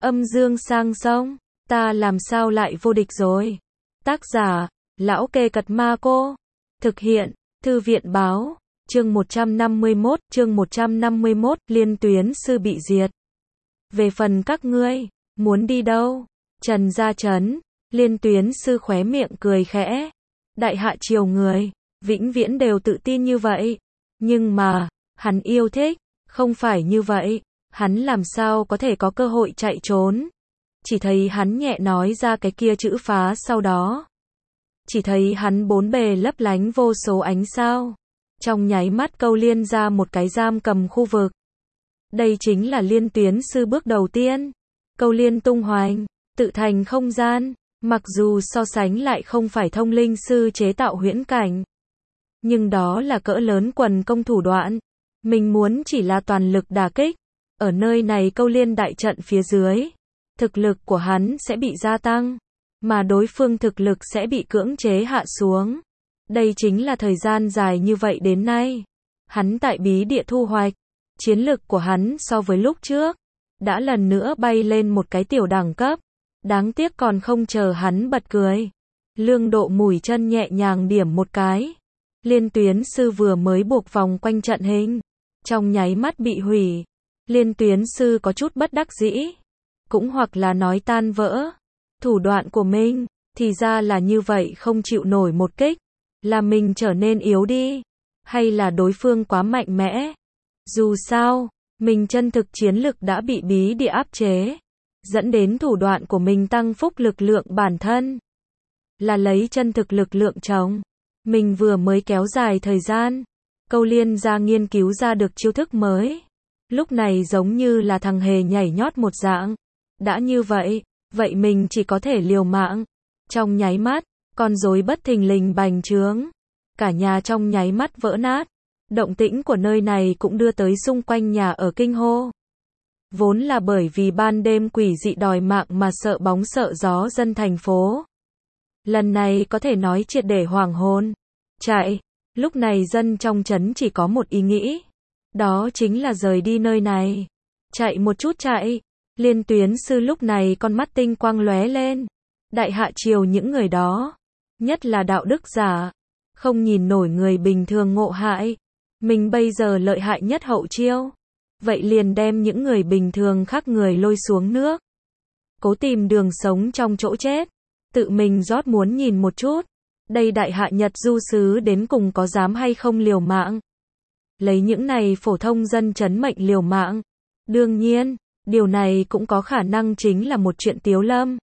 Âm dương sang sông, ta làm sao lại vô địch rồi. Tác giả, Lão Kê Cật Ma Cô. Thực hiện, Thư viện Báo. Chương 151, Liên Tuyến Sư bị diệt. Về phần các ngươi, muốn đi đâu? Trần Gia Trấn, Liên Tuyến Sư khóe miệng cười khẽ. Đại hạ triều người, vĩnh viễn đều tự tin như vậy. Nhưng mà, hắn yêu thích, không phải như vậy. Hắn làm sao có thể có cơ hội chạy trốn. Chỉ thấy hắn nhẹ nói ra cái kia chữ phá sau đó. Chỉ thấy hắn bốn bề lấp lánh vô số ánh sao. Trong nháy mắt câu liên ra một cái giam cầm khu vực. Đây chính là Liên Tuyến Sư bước đầu tiên. Câu liên tung hoành, tự thành không gian. Mặc dù so sánh lại không phải thông linh sư chế tạo huyễn cảnh. Nhưng đó là cỡ lớn quần công thủ đoạn. Mình muốn chỉ là toàn lực đả kích. Ở nơi này câu liên đại trận phía dưới. Thực lực của hắn sẽ bị gia tăng. Mà đối phương thực lực sẽ bị cưỡng chế hạ xuống. Đây chính là thời gian dài như vậy đến nay. Hắn tại bí địa thu hoạch. Chiến lực của hắn so với lúc trước. Đã lần nữa bay lên một cái tiểu đẳng cấp. Đáng tiếc còn không chờ hắn bật cười. Lương Độ mùi chân nhẹ nhàng điểm một cái. Liên Tuyến Sư vừa mới buộc vòng quanh trận hình. Trong nháy mắt bị hủy. Liên Tuyến Sư có chút bất đắc dĩ. Cũng hoặc là nói tan vỡ. Thủ đoạn của mình, thì ra là như vậy không chịu nổi một kích. Là mình trở nên yếu đi. Hay là đối phương quá mạnh mẽ. Dù sao, mình chân thực chiến lực đã bị bí địa áp chế. Dẫn đến thủ đoạn của mình tăng phúc lực lượng bản thân. Là lấy chân thực lực lượng chống. Mình vừa mới kéo dài thời gian. Câu liên ra nghiên cứu ra được chiêu thức mới. Lúc này giống như là thằng hề nhảy nhót một dạng. Đã như vậy, vậy mình chỉ có thể liều mạng. Trong nháy mắt, con rối bất thình lình bành trướng. Cả nhà trong nháy mắt vỡ nát. Động tĩnh của nơi này cũng đưa tới xung quanh nhà ở kinh hô. Vốn là bởi vì ban đêm quỷ dị đòi mạng mà sợ bóng sợ gió dân thành phố. Lần này có thể nói triệt để hoàng hôn. Chạy. Lúc này dân trong trấn chỉ có một ý nghĩ. Đó chính là rời đi nơi này. Chạy một chút chạy. Liên Tuyến Sư lúc này con mắt tinh quang lóe lên. Đại hạ triều những người đó. Nhất là đạo đức giả. Không nhìn nổi người bình thường ngộ hại. Mình bây giờ lợi hại nhất hậu chiêu. Vậy liền đem những người bình thường khác người lôi xuống nước. Cố tìm đường sống trong chỗ chết. Tự mình rót muốn nhìn một chút. Đây đại hạ Nhật du sứ đến cùng có dám hay không liều mạng. Lấy những này phổ thông dân trấn mệnh liều mạng. Đương nhiên, điều này cũng có khả năng chính là một chuyện tiếu lâm.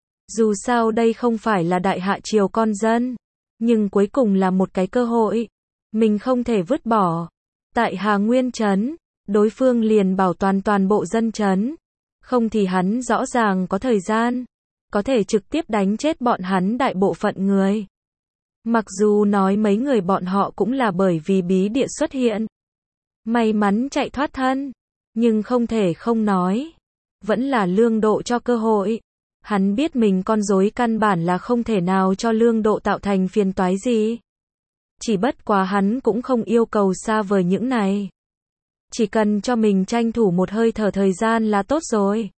Dù sao đây không phải là đại hạ triều con dân. Nhưng cuối cùng là một cái cơ hội. Mình không thể vứt bỏ. Tại Hà Nguyên trấn, đối phương liền bảo toàn bộ dân trấn. Không thì hắn rõ ràng có thời gian. Có thể trực tiếp đánh chết bọn hắn đại bộ phận người. Mặc dù nói mấy người bọn họ cũng là bởi vì bí địa xuất hiện. May mắn chạy thoát thân. Nhưng không thể không nói. Vẫn là Lương Độ cho cơ hội. Hắn biết mình con rối căn bản là không thể nào cho Lương Độ tạo thành phiền toái gì. Chỉ bất quá hắn cũng không yêu cầu xa vời những này. Chỉ cần cho mình tranh thủ một hơi thở thời gian là tốt rồi.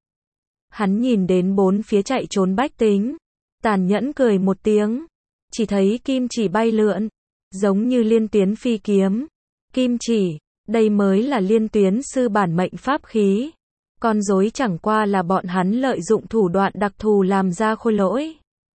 Hắn nhìn đến bốn phía chạy trốn bách tính. Tàn nhẫn cười một tiếng. Chỉ thấy kim chỉ bay lượn. Giống như Liên Tuyến phi kiếm. Kim chỉ, đây mới là Liên Tuyến Sư bản mệnh pháp khí. Con rối chẳng qua là bọn hắn lợi dụng thủ đoạn đặc thù làm ra khôi lỗi.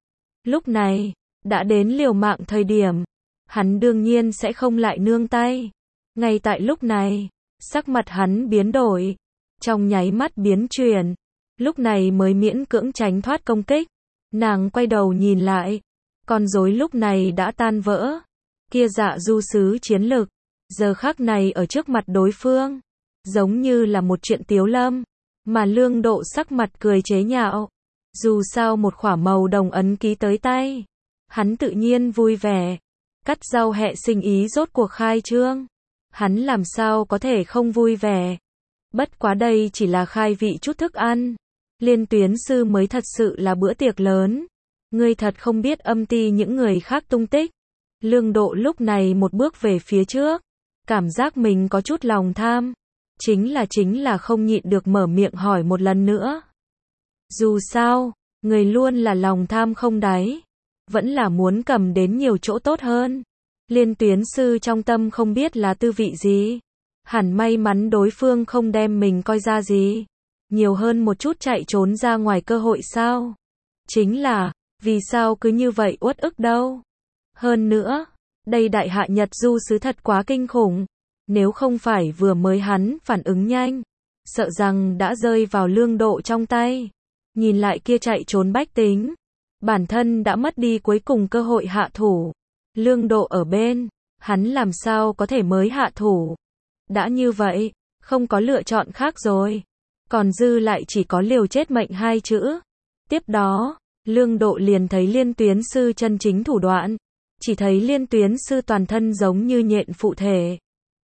Lúc này, đã đến liều mạng thời điểm. Hắn đương nhiên sẽ không lại nương tay. Ngay tại lúc này, sắc mặt hắn biến đổi. Trong nháy mắt biến chuyển. Lúc này mới miễn cưỡng tránh thoát công kích. Nàng quay đầu nhìn lại. Con rối lúc này đã tan vỡ. Kia dạ du sứ chiến lực. Giờ khắc này ở trước mặt đối phương. Giống như là một chuyện tiếu lâm. Mà Lương Độ sắc mặt cười chế nhạo. Dù sao một khỏa màu đồng ấn ký tới tay. Hắn tự nhiên vui vẻ. Cắt rau hẹ sinh ý rốt cuộc khai trương. Hắn làm sao có thể không vui vẻ. Bất quá đây chỉ là khai vị chút thức ăn. Liên Tuyến Sư mới thật sự là bữa tiệc lớn. Ngươi thật không biết âm ty những người khác tung tích. Lương Độ lúc này một bước về phía trước. Cảm giác mình có chút lòng tham. Chính là không nhịn được mở miệng hỏi một lần nữa. Dù sao, người luôn là lòng tham không đáy, vẫn là muốn cầm đến nhiều chỗ tốt hơn. Liên tuyến sư trong tâm không biết là tư vị gì. Hẳn may mắn đối phương không đem mình coi ra gì. Nhiều hơn một chút chạy trốn ra ngoài cơ hội sao? Chính là, vì sao cứ như vậy uất ức đâu? Hơn nữa, đây đại hạ Nhật du sứ thật quá kinh khủng. Nếu không phải vừa mới hắn phản ứng nhanh, sợ rằng đã rơi vào Lương Độ trong tay. Nhìn lại kia chạy trốn bách tính, bản thân đã mất đi cuối cùng cơ hội hạ thủ. Lương Độ ở bên, hắn làm sao có thể mới hạ thủ. Đã như vậy, không có lựa chọn khác rồi. Còn dư lại chỉ có liều chết mệnh hai chữ. Tiếp đó, Lương Độ liền thấy Liên tuyến sư chân chính thủ đoạn. Chỉ thấy Liên tuyến sư toàn thân giống như nhện phụ thể.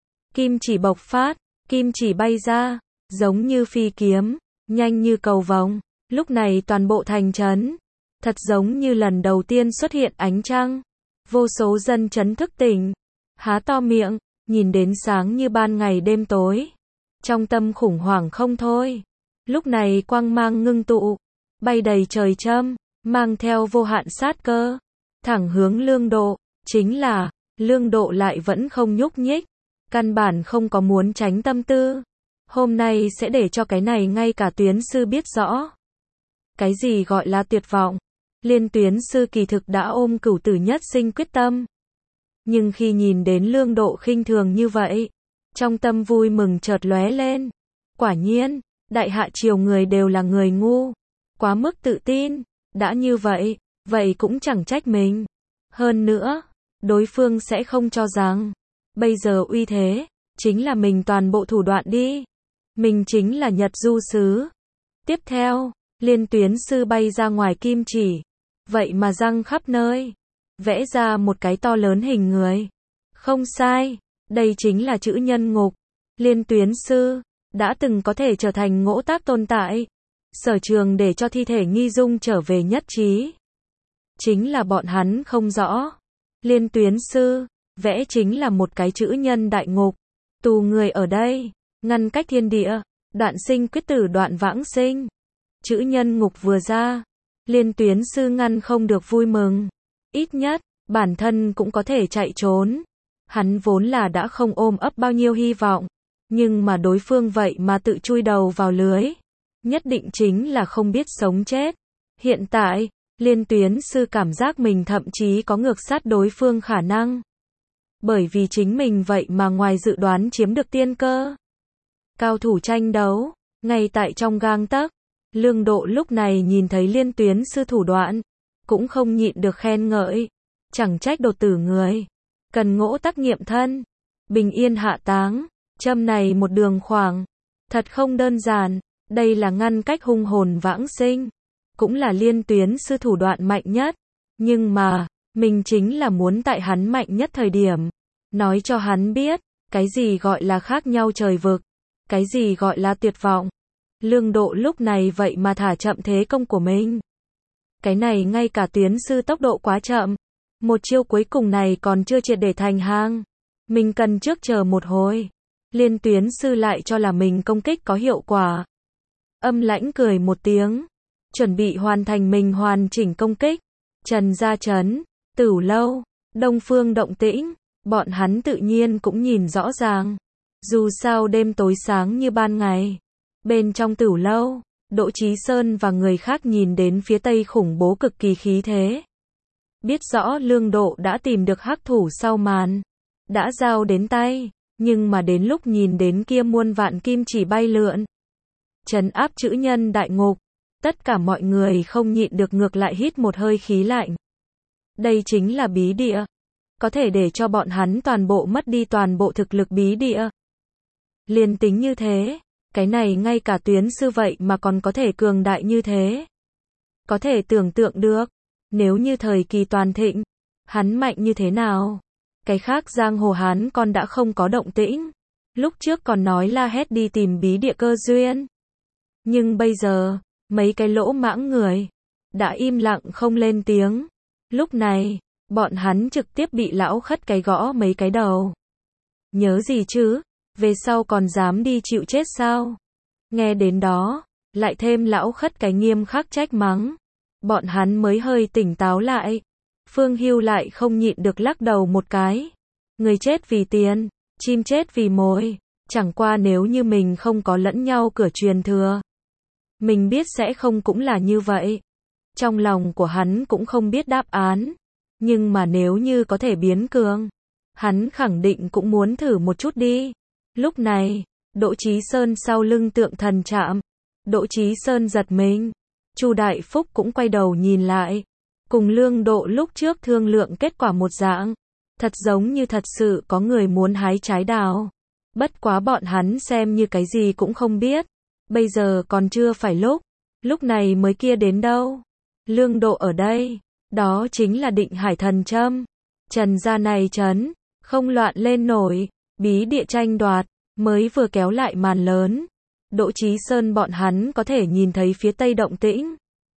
Kim chỉ bộc phát, kim chỉ bay ra, giống như phi kiếm, nhanh như cầu vồng. Lúc này toàn bộ thành trấn, thật giống như lần đầu tiên xuất hiện ánh trăng. Vô số dân trấn thức tỉnh, há to miệng, nhìn đến sáng như ban ngày đêm tối. Trong tâm khủng hoảng không thôi. Lúc này quang mang ngưng tụ, bay đầy trời châm, mang theo vô hạn sát cơ, thẳng hướng Lương Độ. Chính là, Lương Độ lại vẫn không nhúc nhích, căn bản không có muốn tránh tâm tư. Hôm nay sẽ để cho cái này ngay cả tuyến sư biết rõ. Cái gì gọi là tuyệt vọng? Liên tuyến sư kỳ thực đã ôm cửu tử nhất sinh quyết tâm. Nhưng khi nhìn đến Lương Độ khinh thường như vậy, trong tâm vui mừng chợt lóe lên. Quả nhiên, đại hạ triều người đều là người ngu, quá mức tự tin. Đã như vậy, vậy cũng chẳng trách mình. Hơn nữa, đối phương sẽ không cho rằng bây giờ uy thế chính là mình toàn bộ thủ đoạn đi. Mình chính là Nhật du sứ. Tiếp theo, Liên tuyến sư bay ra ngoài kim chỉ, vậy mà răng khắp nơi, vẽ ra một cái to lớn hình người. Không sai, đây chính là chữ nhân ngục. Liên tuyến sư đã từng có thể trở thành ngỗ tác tồn tại, sở trường để cho thi thể nghi dung trở về nhất trí. Chính là bọn hắn không rõ, Liên tuyến sư vẽ chính là một cái chữ nhân đại ngục, tù người ở đây, ngăn cách thiên địa, đoạn sinh quyết tử đoạn vãng sinh. Chữ nhân ngục vừa ra, Liên tuyến sư ngăn không được vui mừng. Ít nhất, bản thân cũng có thể chạy trốn. Hắn vốn là đã không ôm ấp bao nhiêu hy vọng. Nhưng mà đối phương vậy mà tự chui đầu vào lưới. Nhất định chính là không biết sống chết. Hiện tại, Liên tuyến sư cảm giác mình thậm chí có ngược sát đối phương khả năng. Bởi vì chính mình vậy mà ngoài dự đoán chiếm được tiên cơ. Cao thủ tranh đấu, ngay tại trong gang tấc. Lương Độ lúc này nhìn thấy Liên tuyến sư thủ đoạn, cũng không nhịn được khen ngợi. Chẳng trách đột tử người, cần ngỗ tác nghiệm thân, bình yên hạ táng, châm này một đường khoảng, thật không đơn giản. Đây là ngăn cách hung hồn vãng sinh, cũng là Liên tuyến sư thủ đoạn mạnh nhất. Nhưng mà, mình chính là muốn tại hắn mạnh nhất thời điểm, nói cho hắn biết, cái gì gọi là khác nhau trời vực, cái gì gọi là tuyệt vọng. Lương Độ lúc này vậy mà thả chậm thế công của mình. Cái này ngay cả tuyến sư tốc độ quá chậm. Một chiêu cuối cùng này còn chưa triệt để thành hàng. Mình cần trước chờ một hồi. Liên tuyến sư lại cho là mình công kích có hiệu quả. Âm lãnh cười một tiếng, chuẩn bị hoàn thành mình hoàn chỉnh công kích. Trần Gia Trấn, Tửu Lâu, Đông Phương Động Tĩnh, bọn hắn tự nhiên cũng nhìn rõ ràng. Dù sao đêm tối sáng như ban ngày. Bên trong Tửu Lâu, Đỗ Chí Sơn và người khác nhìn đến phía tây khủng bố cực kỳ khí thế. Biết rõ Lương Độ đã tìm được hắc thủ sau màn, đã giao đến tay, nhưng mà đến lúc nhìn đến kia muôn vạn kim chỉ bay lượn, trấn áp chữ nhân đại ngục, tất cả mọi người không nhịn được ngược lại hít một hơi khí lạnh. Đây chính là bí địa, có thể để cho bọn hắn toàn bộ mất đi toàn bộ thực lực bí địa. Liên tính như thế, cái này ngay cả tuyến sư vậy mà còn có thể cường đại như thế. Có thể tưởng tượng được, nếu như thời kỳ toàn thịnh, hắn mạnh như thế nào. Cái khác giang hồ hắn còn đã không có động tĩnh. Lúc trước còn nói la hét đi tìm bí địa cơ duyên. Nhưng bây giờ, mấy cái lỗ mãng người đã im lặng không lên tiếng. Lúc này, bọn hắn trực tiếp bị lão khất cái gõ mấy cái đầu. Nhớ gì chứ, về sau còn dám đi chịu chết sao? Nghe đến đó, lại thêm lão khất cái nghiêm khắc trách mắng. Bọn hắn mới hơi tỉnh táo lại. Phương Hưu lại không nhịn được lắc đầu một cái. Người chết vì tiền, chim chết vì mồi. Chẳng qua nếu như mình không có lẫn nhau cửa truyền thừa. Mình biết sẽ không cũng là như vậy. Trong lòng của hắn cũng không biết đáp án. Nhưng mà nếu như có thể biến cường, hắn khẳng định cũng muốn thử một chút đi. Lúc này, Đỗ Chí Sơn sau lưng tượng thần chạm. Đỗ Chí Sơn giật mình. Chu Đại Phúc cũng quay đầu nhìn lại. Cùng Lương Độ lúc trước thương lượng kết quả một dạng. Thật giống như thật sự có người muốn hái trái đào. Bất quá bọn hắn xem như cái gì cũng không biết. Bây giờ còn chưa phải lúc. Lúc này mới kia đến đâu. Lương Độ ở đây. Đó chính là Định Hải Thần Châm. Trần gia này trấn. Không loạn lên nổi. Bí địa tranh đoạt. Mới vừa kéo lại màn lớn. Đỗ Chí Sơn bọn hắn có thể nhìn thấy phía tây động tĩnh.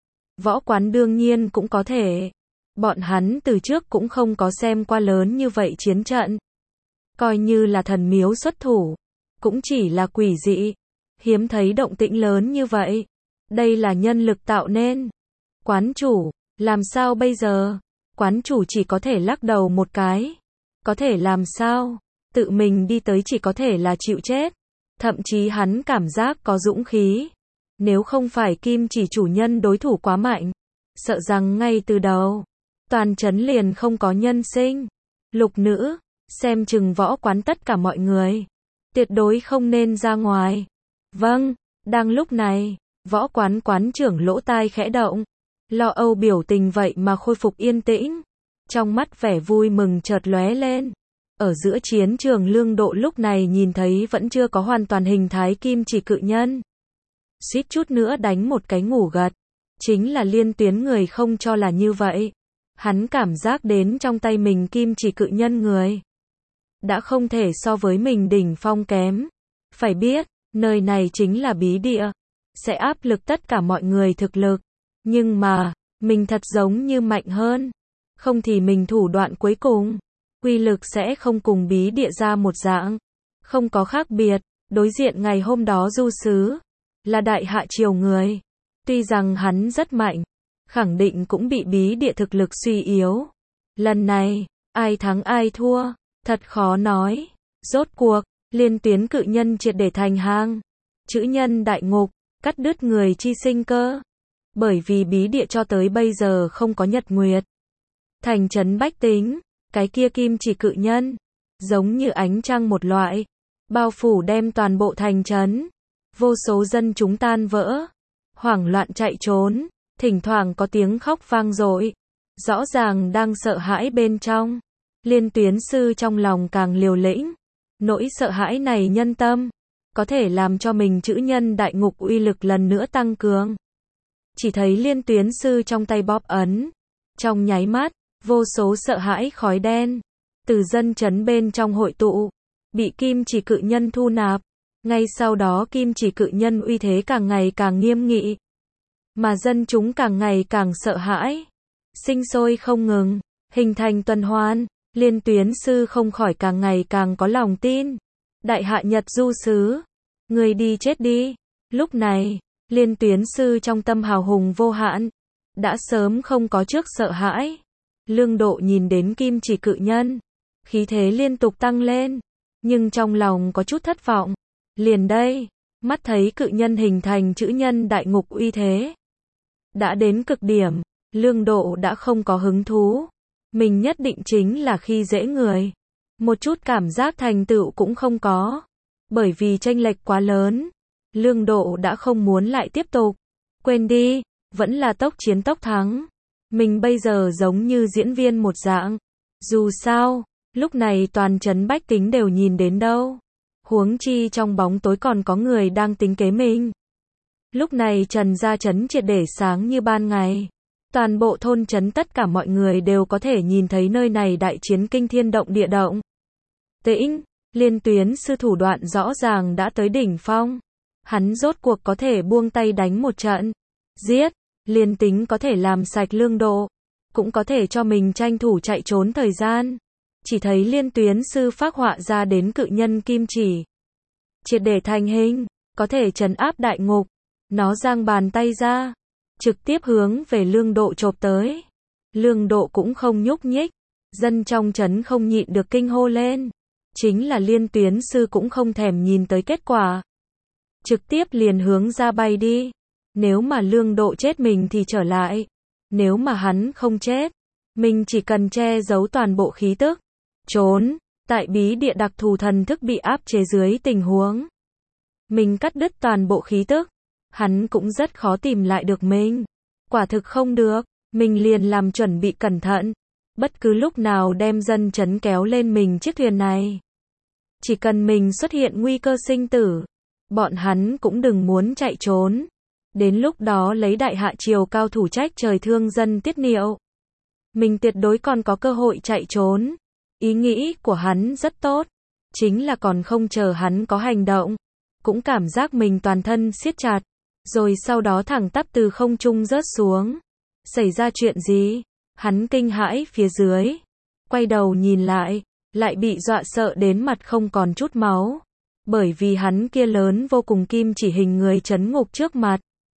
Võ quán đương nhiên cũng có thể. Bọn hắn từ trước cũng không có xem qua lớn như vậy chiến trận. Coi như là thần miếu xuất thủ. Cũng chỉ là quỷ dị. Hiếm thấy động tĩnh lớn như vậy. Đây là nhân lực tạo nên. Quán chủ, làm sao bây giờ? Quán chủ chỉ có thể lắc đầu một cái. Có thể làm sao? Tự mình đi tới chỉ có thể là chịu chết. Thậm chí hắn cảm giác có dũng khí. Nếu không phải Kim Chỉ chủ nhân đối thủ quá mạnh, sợ rằng ngay từ đầu, toàn trấn liền không có nhân sinh. Lục nữ, xem chừng võ quán tất cả mọi người. Tuyệt đối không nên ra ngoài. Vâng, đang lúc này, võ quán quán trưởng lỗ tai khẽ động. Lo âu biểu tình vậy mà khôi phục yên tĩnh. Trong mắt vẻ vui mừng chợt lóe lên. Ở giữa chiến trường Lương Độ lúc này nhìn thấy vẫn chưa có hoàn toàn hình thái Kim Chỉ cự nhân. Suýt chút nữa đánh một cái ngủ gật. Chính là Liên Tuyến người không cho là như vậy. Hắn cảm giác đến trong tay mình Kim Chỉ cự nhân người. Đã không thể so với mình đỉnh phong kém. Phải biết, nơi này chính là bí địa. Sẽ áp lực tất cả mọi người thực lực. Nhưng mà, mình thật giống như mạnh hơn. Không thì mình thủ đoạn cuối cùng. Quy lực sẽ không cùng bí địa ra một dạng. Không có khác biệt. Đối diện ngày hôm đó du sứ. Là đại hạ triều người. Tuy rằng hắn rất mạnh. Khẳng định cũng bị bí địa thực lực suy yếu. Lần này, ai thắng ai thua. Thật khó nói. Rốt cuộc, Liên Tuyến cự nhân triệt để thành hang. Chữ nhân đại ngục. Cắt đứt người chi sinh cơ. Bởi vì bí địa cho tới bây giờ không có nhật nguyệt. Thành trấn bách tính. Cái kia Kim Chỉ cự nhân. Giống như ánh trăng một loại. Bao phủ đem toàn bộ thành trấn. Vô số dân chúng tan vỡ. Hoảng loạn chạy trốn. Thỉnh thoảng có tiếng khóc vang dội. Rõ ràng đang sợ hãi bên trong. Liên Tuyến sư trong lòng càng liều lĩnh. Nỗi sợ hãi này nhân tâm. Có thể làm cho mình chữ nhân đại ngục uy lực lần nữa tăng cường. Chỉ thấy Liên Tuyến sư trong tay bóp ấn. Trong nháy mắt, vô số sợ hãi khói đen. Từ dân trấn bên trong hội tụ. Bị Kim Chỉ cự nhân thu nạp. Ngay sau đó Kim Chỉ cự nhân uy thế càng ngày càng nghiêm nghị. Mà dân chúng càng ngày càng sợ hãi. Sinh sôi không ngừng. Hình thành tuần hoàn. Liên Tuyến sư không khỏi càng ngày càng có lòng tin. Đại hạ Nhật du sứ. Người đi chết đi. Lúc này, Liên Tuyến sư trong tâm hào hùng vô hạn. Đã sớm không có trước sợ hãi. Lương Độ nhìn đến Kim Chỉ cự nhân. Khí thế liên tục tăng lên. Nhưng trong lòng có chút thất vọng. Liền đây, mắt thấy cự nhân hình thành chữ nhân đại ngục uy thế. Đã đến cực điểm, Lương Độ đã không có hứng thú. Mình nhất định chính là khi dễ người. Một chút cảm giác thành tựu cũng không có. Bởi vì chênh lệch quá lớn. Lương Độ đã không muốn lại tiếp tục. Quên đi, vẫn là tốc chiến tốc thắng. Mình bây giờ giống như diễn viên một dạng. Dù sao, lúc này toàn trấn bách tính đều nhìn đến đâu. Huống chi trong bóng tối còn có người đang tính kế mình. Lúc này Trần gia trấn triệt để sáng như ban ngày. Toàn bộ thôn trấn tất cả mọi người đều có thể nhìn thấy nơi này đại chiến kinh thiên động địa động. Tĩnh, Liên Tuyến sư thủ đoạn rõ ràng đã tới đỉnh phong. Hắn rốt cuộc có thể buông tay đánh một trận. Giết, liền tính có thể làm sạch Lương Độ. Cũng có thể cho mình tranh thủ chạy trốn thời gian. Chỉ thấy Liên Tuyến sư phác họa ra đến cự nhân Kim Chỉ. Triệt để thành hình, có thể trấn áp đại ngục. Nó giang bàn tay ra, trực tiếp hướng về Lương Độ chộp tới. Lương Độ cũng không nhúc nhích, dân trong trấn không nhịn được kinh hô lên. Chính là Liên Tuyến sư cũng không thèm nhìn tới kết quả. Trực tiếp liền hướng ra bay đi. Nếu mà Lương Độ chết mình thì trở lại. Nếu mà hắn không chết, mình chỉ cần che giấu toàn bộ khí tức. Trốn, tại bí địa đặc thù thần thức bị áp chế dưới tình huống. Mình cắt đứt toàn bộ khí tức. Hắn cũng rất khó tìm lại được mình. Quả thực không được, mình liền làm chuẩn bị cẩn thận. Bất cứ lúc nào đem dân trấn kéo lên mình chiếc thuyền này. Chỉ cần mình xuất hiện nguy cơ sinh tử, bọn hắn cũng đừng muốn chạy trốn. Đến lúc đó lấy đại hạ triều cao thủ trách trời thương dân tiết niệu. Mình tuyệt đối còn có cơ hội chạy trốn. Ý nghĩ của hắn rất tốt. Chính là còn không chờ hắn có hành động. Cũng cảm giác mình toàn thân siết chặt. Rồi sau đó thẳng tắp từ không trung rớt xuống. Xảy ra chuyện gì? Hắn kinh hãi phía dưới. Quay đầu nhìn lại bị dọa sợ đến mặt không còn chút máu. Bởi vì hắn kia lớn vô cùng kim chỉ hình người trấn ngục trước mặt.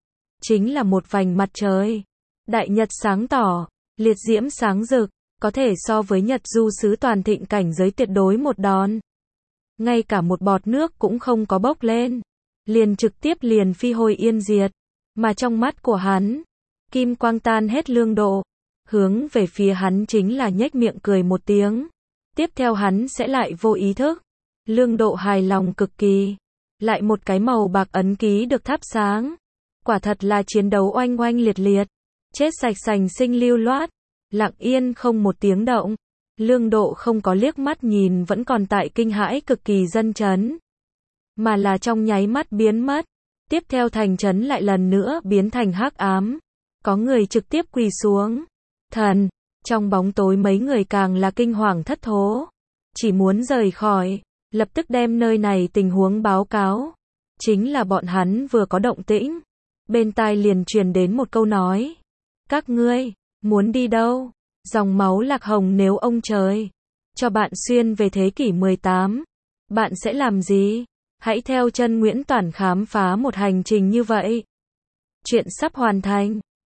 Chính là một vành mặt trời. Đại nhật sáng tỏ, liệt diễm sáng rực, có thể so với nhật du sứ toàn thịnh cảnh giới tuyệt đối một đòn. Ngay cả một bọt nước cũng không có bốc lên. Liền trực tiếp liền phi hồi yên diệt. Mà trong mắt của hắn, kim quang tan hết Lương Độ. Hướng về phía hắn chính là nhếch miệng cười một tiếng. Tiếp theo hắn sẽ lại vô ý thức. Lương Độ hài lòng cực kỳ. Lại một cái màu bạc ấn ký được thắp sáng. Quả thật là chiến đấu oanh oanh liệt liệt. Chết sạch sành sinh lưu loát. Lặng yên không một tiếng động. Lương Độ không có liếc mắt nhìn vẫn còn tại kinh hãi cực kỳ dân trấn. Mà là trong nháy mắt biến mất. Tiếp theo thành trấn lại lần nữa biến thành hắc ám. Có người trực tiếp quỳ xuống. Thần, trong bóng tối mấy người càng là kinh hoàng thất thố. Chỉ muốn rời khỏi, lập tức đem nơi này tình huống báo cáo. Chính là bọn hắn vừa có động tĩnh. Bên tai liền truyền đến một câu nói. Các ngươi, muốn đi đâu? Dòng máu lạc hồng nếu ông trời cho bạn xuyên về thế kỷ 18, bạn sẽ làm gì? Hãy theo chân Nguyễn Toản khám phá một hành trình như vậy. Chuyện sắp hoàn thành.